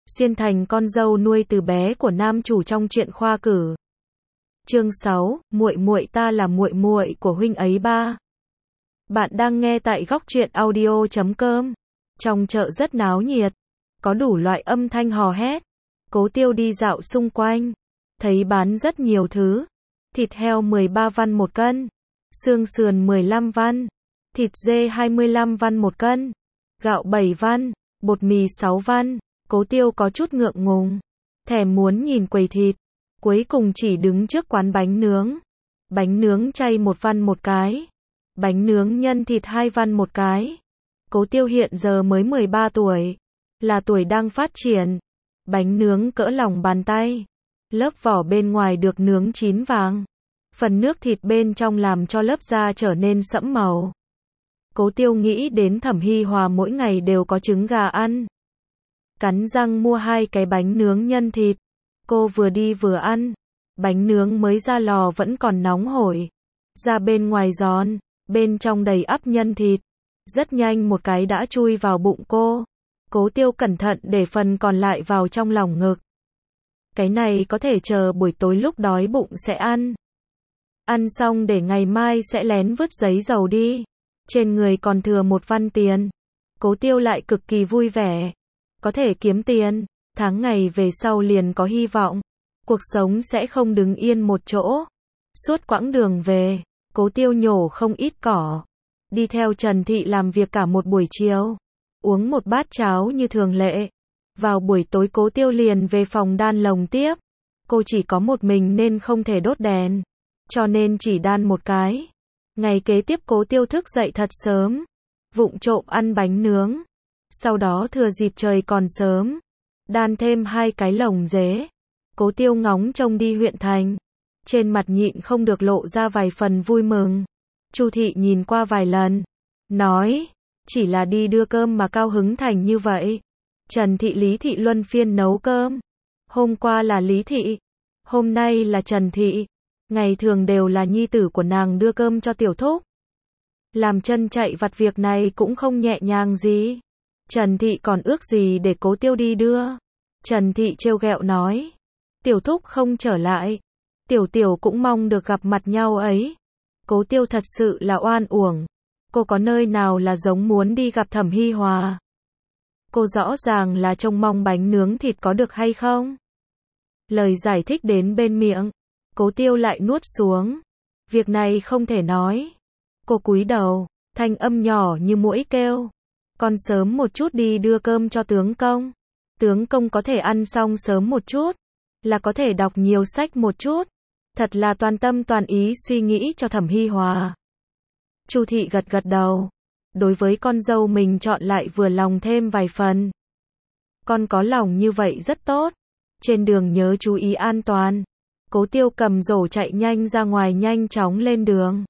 xuyên thành con dâu nuôi từ bé của nam chủ trong truyện khoa cử. Chương 6, muội muội ta là muội muội của huynh ấy ba. Bạn đang nghe tại góc truyện audio.com. Trong chợ rất náo nhiệt, có đủ loại âm thanh hò hét. Cố Tiêu đi dạo xung quanh, thấy bán rất nhiều thứ. Thịt heo 13 văn một cân, xương sườn 15 văn, thịt dê 25 văn một cân, gạo 7 văn, bột mì 6 văn. Cố Tiêu có chút ngượng ngùng, thèm muốn nhìn quầy thịt, cuối cùng chỉ đứng trước quán bánh nướng. Bánh nướng chay 1 văn một cái, bánh nướng nhân thịt 2 văn một cái. Cố Tiêu hiện giờ mới 13 tuổi, là tuổi đang phát triển. Bánh nướng cỡ lòng bàn tay, lớp vỏ bên ngoài được nướng chín vàng, phần nước thịt bên trong làm cho lớp da trở nên sẫm màu. Cố Tiêu nghĩ đến Thẩm Hi Hòa mỗi ngày đều có trứng gà ăn. Cắn răng mua 2 cái bánh nướng nhân thịt. Cô vừa đi vừa ăn. Bánh nướng mới ra lò vẫn còn nóng hổi. Da bên ngoài giòn, bên trong đầy ắp nhân thịt. Rất nhanh một cái đã chui vào bụng cô. Cố Tiêu cẩn thận để phần còn lại vào trong lòng ngực. Cái này có thể chờ buổi tối lúc đói bụng sẽ ăn. Ăn xong để ngày mai sẽ lén vứt giấy dầu đi. Trên người còn thừa 1 văn tiền. Cố Tiêu lại cực kỳ vui vẻ. Có thể kiếm tiền, tháng ngày về sau liền có hy vọng. Cuộc sống sẽ không đứng yên một chỗ. Suốt quãng đường về, Cố Tiêu nhổ không ít cỏ. Đi theo Trần Thị làm việc cả một buổi chiều. Uống một bát cháo như thường lệ. Vào buổi tối Cố Tiêu liền về phòng đan lồng tiếp. Cô chỉ có một mình nên không thể đốt đèn, cho nên chỉ đan một cái. Ngày kế tiếp Cố Tiêu thức dậy thật sớm, vụng trộm ăn bánh nướng. Sau đó thừa dịp trời còn sớm, đan thêm 2 cái lồng dế. Cố Tiêu ngóng trông đi huyện thành. Trên mặt nhịn không được lộ ra vài phần vui mừng. Chu Thị nhìn qua vài lần, nói, chỉ là đi đưa cơm mà cao hứng thành như vậy. Trần Thị Lý Thị luân phiên nấu cơm. Hôm qua là Lý Thị, hôm nay là Trần Thị. Ngày thường đều là nhi tử của nàng đưa cơm cho tiểu thúc. Làm chân chạy vặt việc này cũng không nhẹ nhàng gì. Trần Thị còn ước gì để Cố Tiêu đi đưa. Trần Thị trêu ghẹo nói, tiểu thúc không trở lại, tiểu tiểu cũng mong được gặp mặt nhau ấy. Cố Tiêu thật sự là oan uổng. Cô có nơi nào là giống muốn đi gặp Thẩm Hi Hòa. Cô rõ ràng là trông mong bánh nướng thịt có được hay không. Lời giải thích đến bên miệng, Cố Tiêu lại nuốt xuống. Việc này không thể nói. Cô cúi đầu, thanh âm nhỏ như muỗi kêu, con sớm một chút đi đưa cơm cho tướng công. Tướng công có thể ăn xong sớm một chút, là có thể đọc nhiều sách một chút. Thật là toàn tâm toàn ý suy nghĩ cho Thẩm Hi Hòa. Chu Thị gật gật đầu. Đối với con dâu mình chọn lại vừa lòng thêm vài phần. Con có lòng như vậy rất tốt. Trên đường nhớ chú ý an toàn. Cố Tiêu cầm rổ chạy nhanh ra ngoài nhanh chóng lên đường.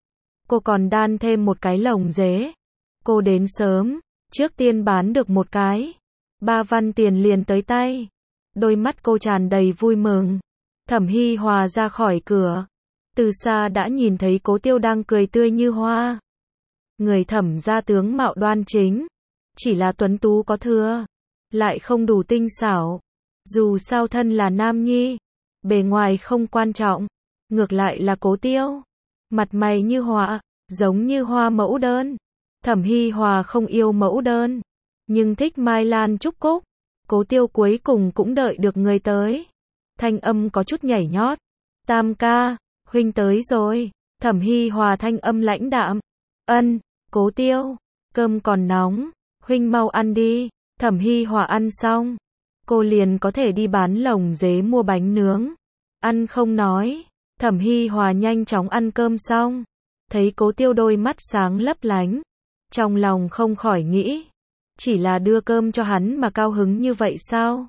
Cô còn đan thêm 1 cái lồng dế. Cô đến sớm, trước tiên bán được 1 cái. 3 văn tiền liền tới tay. Đôi mắt cô tràn đầy vui mừng. Thẩm Hi Hòa ra khỏi cửa. Từ xa đã nhìn thấy Cố Tiêu đang cười tươi như hoa. Người Thẩm gia tướng mạo đoan chính. Chỉ là tuấn tú có thừa, lại không đủ tinh xảo. Dù sao thân là nam nhi, bề ngoài không quan trọng. Ngược lại là Cố Tiêu, mặt mày như họa, giống như hoa mẫu đơn. Thẩm Hi Hòa không yêu mẫu đơn, nhưng thích mai lan trúc cúc. Cố Tiêu cuối cùng cũng đợi được người tới. Thanh âm có chút nhảy nhót. Tam ca, huynh tới rồi. Thẩm Hi Hòa thanh âm lãnh đạm. Ân, Cố Tiêu, cơm còn nóng, huynh mau ăn đi. Thẩm Hi Hòa ăn xong, cô liền có thể đi bán lồng dế mua bánh nướng. Ăn không nói. Thẩm Hi Hòa nhanh chóng ăn cơm xong, thấy Cố Tiêu đôi mắt sáng lấp lánh, trong lòng không khỏi nghĩ, chỉ là đưa cơm cho hắn mà cao hứng như vậy sao?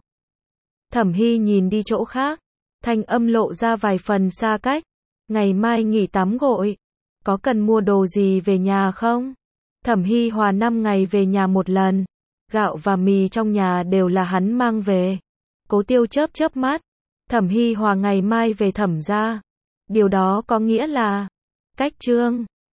Thẩm Hi nhìn đi chỗ khác, thanh âm lộ ra vài phần xa cách. Ngày mai nghỉ tắm gội, có cần mua đồ gì về nhà không? Thẩm Hi Hòa 5 ngày về nhà 1 lần, gạo và mì trong nhà đều là hắn mang về. Cố Tiêu chớp chớp mắt, Thẩm Hi Hòa ngày mai về Thẩm gia. Điều đó có nghĩa là cách trương.